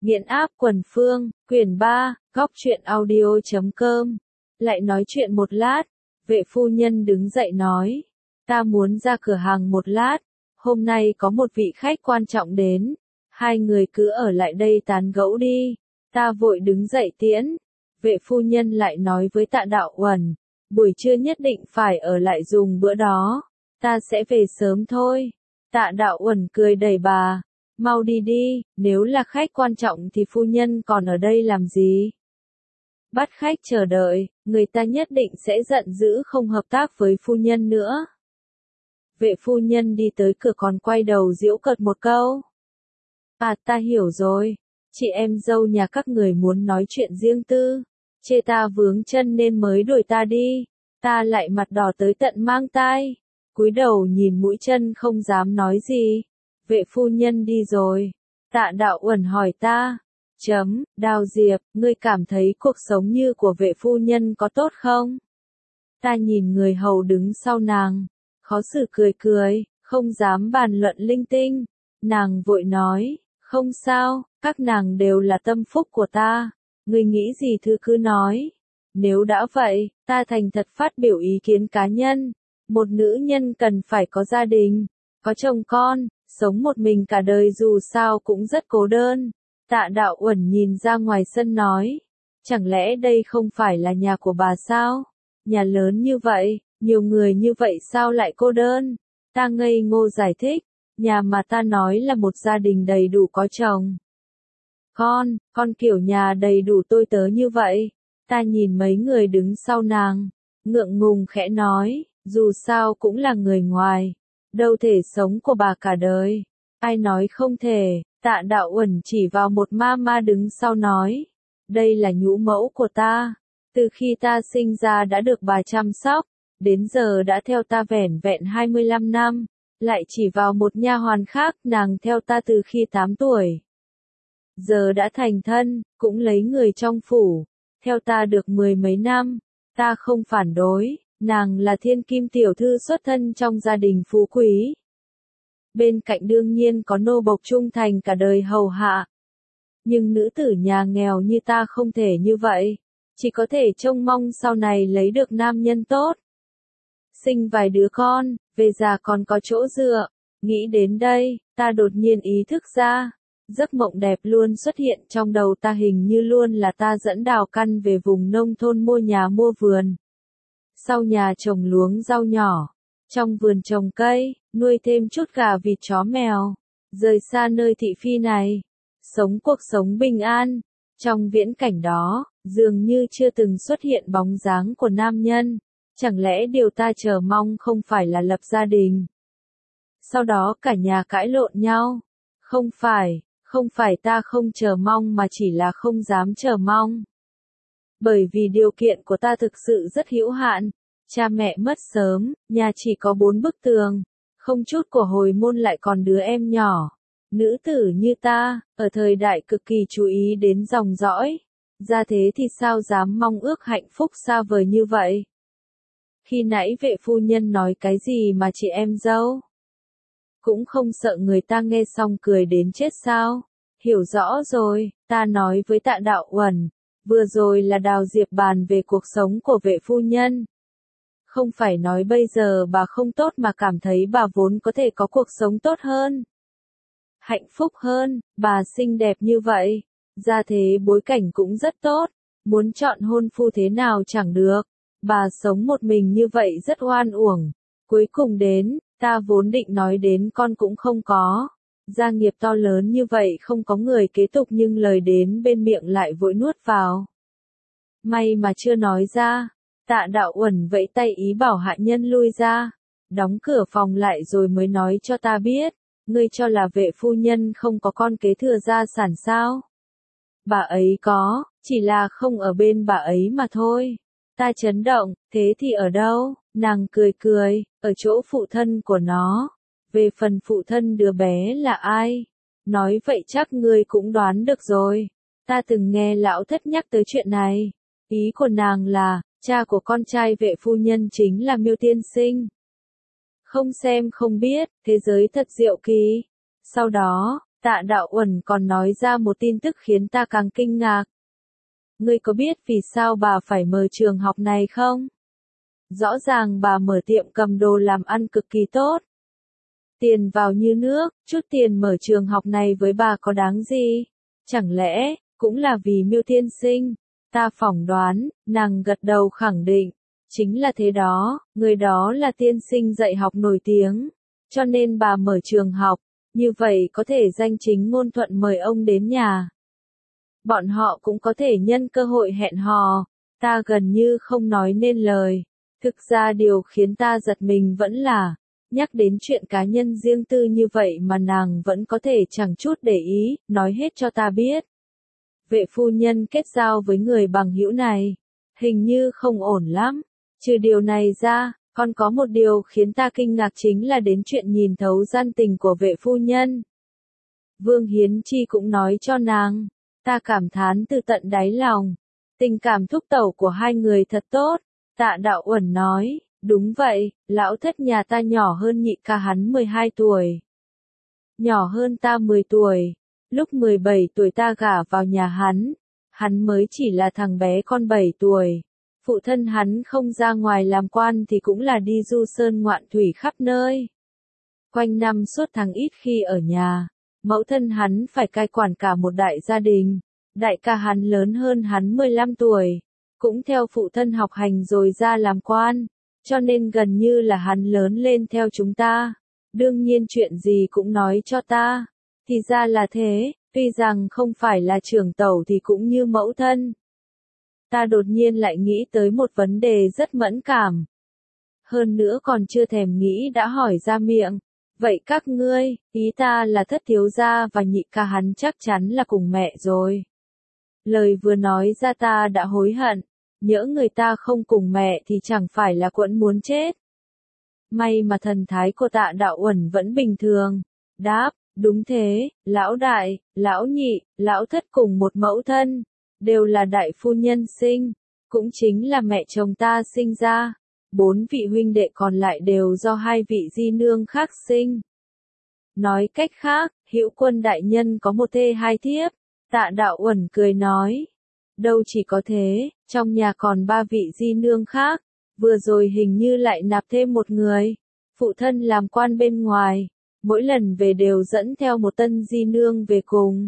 Nghiện áp quần phương, quyển 3, góc truyện audio.com. Lại nói chuyện một lát, vệ phu nhân đứng dậy nói, ta muốn ra cửa hàng một lát, hôm nay có một vị khách quan trọng đến, hai người cứ ở lại đây tán gẫu đi, ta vội đứng dậy tiễn. Vệ phu nhân lại nói với Tạ Đạo Uẩn, buổi trưa nhất định phải ở lại dùng bữa đó, ta sẽ về sớm thôi. Tạ Đạo Uẩn cười đẩy bà, mau đi đi, nếu là khách quan trọng thì phu nhân còn ở đây làm gì? Bắt khách chờ đợi, người ta nhất định sẽ giận dữ không hợp tác với phu nhân nữa. Vệ phu nhân đi tới cửa còn quay đầu giễu cợt một câu. À, ta hiểu rồi, chị em dâu nhà các người muốn nói chuyện riêng tư, chê ta vướng chân nên mới đuổi ta đi, ta lại mặt đỏ tới tận mang tai, cúi đầu nhìn mũi chân không dám nói gì. Vệ phu nhân đi rồi, Tạ Đạo Uẩn hỏi ta, Đào Diệp, ngươi cảm thấy cuộc sống như của vệ phu nhân có tốt không? Ta nhìn người hầu đứng sau nàng, khó xử cười cười, không dám bàn luận linh tinh. Nàng vội nói, không sao, các nàng đều là tâm phúc của ta, ngươi nghĩ gì cứ nói. Nếu đã vậy, ta thành thật phát biểu ý kiến cá nhân, một nữ nhân cần phải có gia đình, có chồng con, sống một mình cả đời dù sao cũng rất cô đơn. Tạ Đạo Uẩn nhìn ra ngoài sân nói, chẳng lẽ đây không phải là nhà của bà sao? Nhà lớn như vậy, nhiều người như vậy sao lại cô đơn? Ta ngây ngô giải thích, nhà mà ta nói là một gia đình đầy đủ có chồng. Con kiểu nhà đầy đủ tôi tớ như vậy. Ta nhìn mấy người đứng sau nàng, ngượng ngùng khẽ nói, dù sao cũng là người ngoài, đâu thể sống của bà cả đời. Ai nói không thể? Tạ Đạo Uẩn chỉ vào một ma đứng sau nói, đây là nhũ mẫu của ta, từ khi ta sinh ra đã được bà chăm sóc, đến giờ đã theo ta vẻn vẹn 25 năm, lại chỉ vào một nha hoàn khác, nàng theo ta từ khi 8 tuổi. Giờ đã thành thân, cũng lấy người trong phủ, theo ta được 10 mấy năm, ta không phản đối, nàng là thiên kim tiểu thư xuất thân trong gia đình phú quý. Bên cạnh đương nhiên có nô bộc trung thành cả đời hầu hạ. Nhưng nữ tử nhà nghèo như ta không thể như vậy, chỉ có thể trông mong sau này lấy được nam nhân tốt. Sinh vài đứa con, về già còn có chỗ dựa. Nghĩ đến đây, ta đột nhiên ý thức ra, giấc mộng đẹp luôn xuất hiện trong đầu ta, hình như luôn là ta dẫn Đào Căn về vùng nông thôn mua nhà mua vườn. Sau nhà trồng luống rau nhỏ, trong vườn trồng cây, nuôi thêm chút gà vịt chó mèo, rời xa nơi thị phi này, sống cuộc sống bình an. Trong viễn cảnh đó, dường như chưa từng xuất hiện bóng dáng của nam nhân, chẳng lẽ điều ta chờ mong không phải là lập gia đình? Sau đó cả nhà cãi lộn nhau. Không phải ta không chờ mong mà chỉ là không dám chờ mong. Bởi vì điều kiện của ta thực sự rất hữu hạn. Cha mẹ mất sớm, nhà chỉ có 4 bức tường, không chút của hồi môn lại còn đứa em nhỏ. Nữ tử như ta, ở thời đại cực kỳ chú ý đến dòng dõi, ra thế thì sao dám mong ước hạnh phúc xa vời như vậy? Khi nãy vệ phu nhân nói cái gì mà chị em dâu? Cũng không sợ người ta nghe xong cười đến chết sao? Hiểu rõ rồi, ta nói với Tạ Đạo Uẩn, vừa rồi là Đào Diệp bàn về cuộc sống của vệ phu nhân. Không phải nói bây giờ bà không tốt mà cảm thấy bà vốn có thể có cuộc sống tốt hơn, hạnh phúc hơn, bà xinh đẹp như vậy, gia thế bối cảnh cũng rất tốt, muốn chọn hôn phu thế nào chẳng được, bà sống một mình như vậy rất oan uổng. Cuối cùng đến, ta vốn định nói đến con cũng không có, gia nghiệp to lớn như vậy không có người kế tục, nhưng lời đến bên miệng lại vội nuốt vào. May mà chưa nói ra. Tạ Đạo Uẩn vẫy tay ý bảo hạ nhân lui ra, đóng cửa phòng lại rồi mới nói cho ta biết, ngươi cho là vệ phu nhân không có con kế thừa gia sản sao? Bà ấy có, chỉ là không ở bên bà ấy mà thôi. Ta chấn động, thế thì ở đâu? Nàng cười cười, ở chỗ phụ thân của nó. Về phần phụ thân đứa bé là ai? Nói vậy chắc ngươi cũng đoán được rồi. Ta từng nghe lão thất nhắc tới chuyện này. Ý của nàng là, cha của con trai vệ phu nhân chính là Miêu tiên sinh. Không xem không biết, thế giới thật diệu kỳ. Sau đó, Tạ Đạo Uẩn còn nói ra một tin tức khiến ta càng kinh ngạc. Ngươi có biết vì sao bà phải mở trường học này không? Rõ ràng bà mở tiệm cầm đồ làm ăn cực kỳ tốt. Tiền vào như nước, chút tiền mở trường học này với bà có đáng gì? Chẳng lẽ, cũng là vì Miêu tiên sinh? Ta phỏng đoán, nàng gật đầu khẳng định. Chính là thế đó, người đó là tiên sinh dạy học nổi tiếng. Cho nên bà mở trường học, như vậy có thể danh chính ngôn thuận mời ông đến nhà. Bọn họ cũng có thể nhân cơ hội hẹn hò. Ta gần như không nói nên lời. Thực ra điều khiến ta giật mình vẫn là, nhắc đến chuyện cá nhân riêng tư như vậy mà nàng vẫn có thể chẳng chút để ý, nói hết cho ta biết. Vệ phu nhân kết giao với người bằng hữu này, hình như không ổn lắm. Trừ điều này ra, còn có một điều khiến ta kinh ngạc chính là đến chuyện nhìn thấu gian tình của vệ phu nhân. Vương Hiến Chi cũng nói cho nàng, ta cảm thán từ tận đáy lòng. Tình cảm thúc tẩu của hai người thật tốt. Tạ Đạo Uẩn nói, đúng vậy, lão thất nhà ta nhỏ hơn nhị ca hắn 12 tuổi. Nhỏ hơn ta 10 tuổi. Lúc 17 tuổi ta gả vào nhà hắn mới chỉ là thằng bé con 7 tuổi. Phụ thân hắn không ra ngoài làm quan thì cũng là đi du sơn ngoạn thủy khắp nơi. Quanh năm suốt tháng ít khi ở nhà, mẫu thân hắn phải cai quản cả một đại gia đình. Đại ca hắn lớn hơn hắn 15 tuổi, cũng theo phụ thân học hành rồi ra làm quan, cho nên gần như là hắn lớn lên theo chúng ta. Đương nhiên chuyện gì cũng nói cho ta. Thì ra là thế, tuy rằng không phải là trưởng tẩu thì cũng như mẫu thân. Ta đột nhiên lại nghĩ tới một vấn đề rất mẫn cảm. Hơn nữa còn chưa thèm nghĩ đã hỏi ra miệng. Vậy các ngươi, ý ta là thất thiếu gia và nhị ca hắn chắc chắn là cùng mẹ rồi. Lời vừa nói ra ta đã hối hận. Nhỡ người ta không cùng mẹ thì chẳng phải là quẫn muốn chết. May mà thần thái của Tạ Đạo Uẩn vẫn bình thường. Đáp, đúng thế, lão đại, lão nhị, lão thất cùng một mẫu thân. Đều là đại phu nhân sinh. Cũng chính là mẹ chồng ta sinh ra. 4 vị huynh đệ còn lại đều do 2 vị di nương khác sinh. Nói cách khác, Hữu Quân đại nhân có một thê 2 thiếp. Tạ Đạo Uẩn cười nói. Đâu chỉ có thế, trong nhà còn 3 vị di nương khác. Vừa rồi hình như lại nạp thêm một người. Phụ thân làm quan bên ngoài. Mỗi lần về đều dẫn theo một tân di nương về cùng.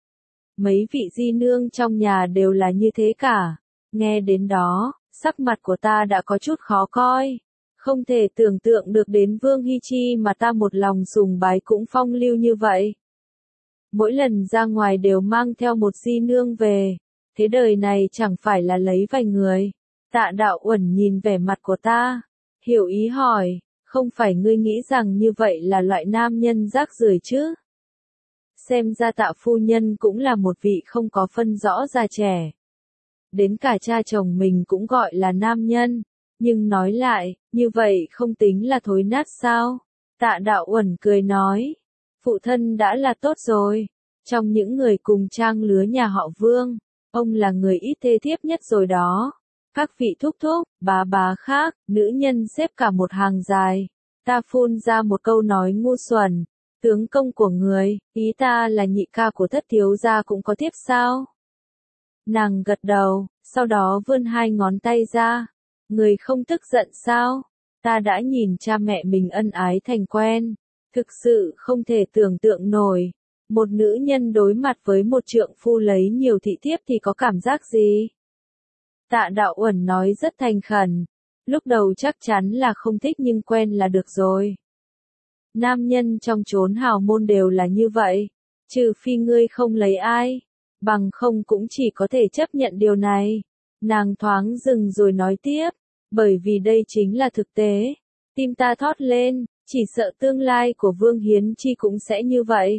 Mấy vị di nương trong nhà đều là như thế cả. Nghe đến đó, sắc mặt của ta đã có chút khó coi. Không thể tưởng tượng được đến Vương Hi Chi mà ta một lòng sùng bái cũng phong lưu như vậy. Mỗi lần ra ngoài đều mang theo một di nương về. Thế đời này chẳng phải là lấy vài người. Tạ Đạo Uẩn nhìn vẻ mặt của ta. Hiểu ý hỏi, không phải ngươi nghĩ rằng như vậy là loại nam nhân rác rưởi chứ? Xem ra Tạ phu nhân cũng là một vị không có phân rõ già trẻ. Đến cả cha chồng mình cũng gọi là nam nhân. Nhưng nói lại, như vậy không tính là thối nát sao? Tạ Đạo Uẩn cười nói. Phụ thân đã là tốt rồi. Trong những người cùng trang lứa nhà họ Vương, ông là người ít thê thiếp nhất rồi đó. Các vị thúc thúc, bà khác, nữ nhân xếp cả một hàng dài. Ta phun ra một câu nói ngu xuẩn. Tướng công của người, ý ta là nhị ca của thất thiếu gia cũng có thiếp sao? Nàng gật đầu, sau đó vươn 2 ngón tay ra. Người không tức giận sao? Ta đã nhìn cha mẹ mình ân ái thành quen. Thực sự không thể tưởng tượng nổi. Một nữ nhân đối mặt với một trượng phu lấy nhiều thị thiếp thì có cảm giác gì? Tạ Đạo Uẩn nói rất thành khẩn. Lúc đầu chắc chắn là không thích nhưng quen là được rồi. Nam nhân trong chốn hào môn đều là như vậy. Trừ phi ngươi không lấy ai. Bằng không cũng chỉ có thể chấp nhận điều này. Nàng thoáng dừng rồi nói tiếp. Bởi vì đây chính là thực tế. Tim ta thót lên. Chỉ sợ tương lai của Vương Hiến Chi cũng sẽ như vậy.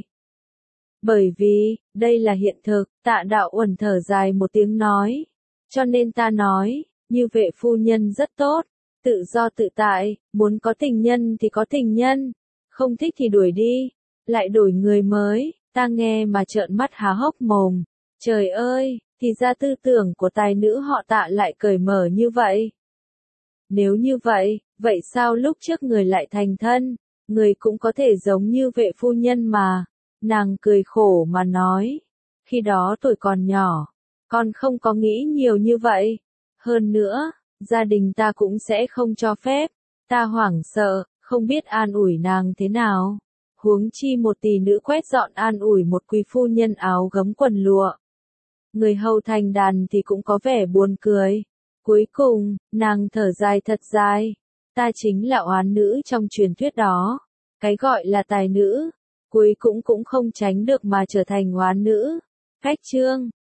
Bởi vì, đây là hiện thực. Tạ Đạo Uẩn thở dài một tiếng nói. Cho nên ta nói, như vệ phu nhân rất tốt. Tự do tự tại, muốn có tình nhân thì có tình nhân. Không thích thì đuổi đi. Lại đổi người mới. Ta nghe mà trợn mắt há hốc mồm. Trời ơi, thì ra tư tưởng của tài nữ họ Tạ lại cởi mở như vậy. Nếu như vậy, vậy sao lúc trước người lại thành thân? Người cũng có thể giống như vệ phu nhân mà. Nàng cười khổ mà nói, khi đó tuổi còn nhỏ, con không có nghĩ nhiều như vậy. Hơn nữa, gia đình ta cũng sẽ không cho phép. Ta hoảng sợ, không biết an ủi nàng thế nào. Huống chi một tỷ nữ quét dọn an ủi một quý phu nhân áo gấm quần lụa. Người hầu thành đàn thì cũng có vẻ buồn cười. Cuối cùng, nàng thở dài thật dài. Ta chính là oán nữ trong truyền thuyết đó. Cái gọi là tài nữ, cuối cũng không tránh được mà trở thành oán nữ. Cách chương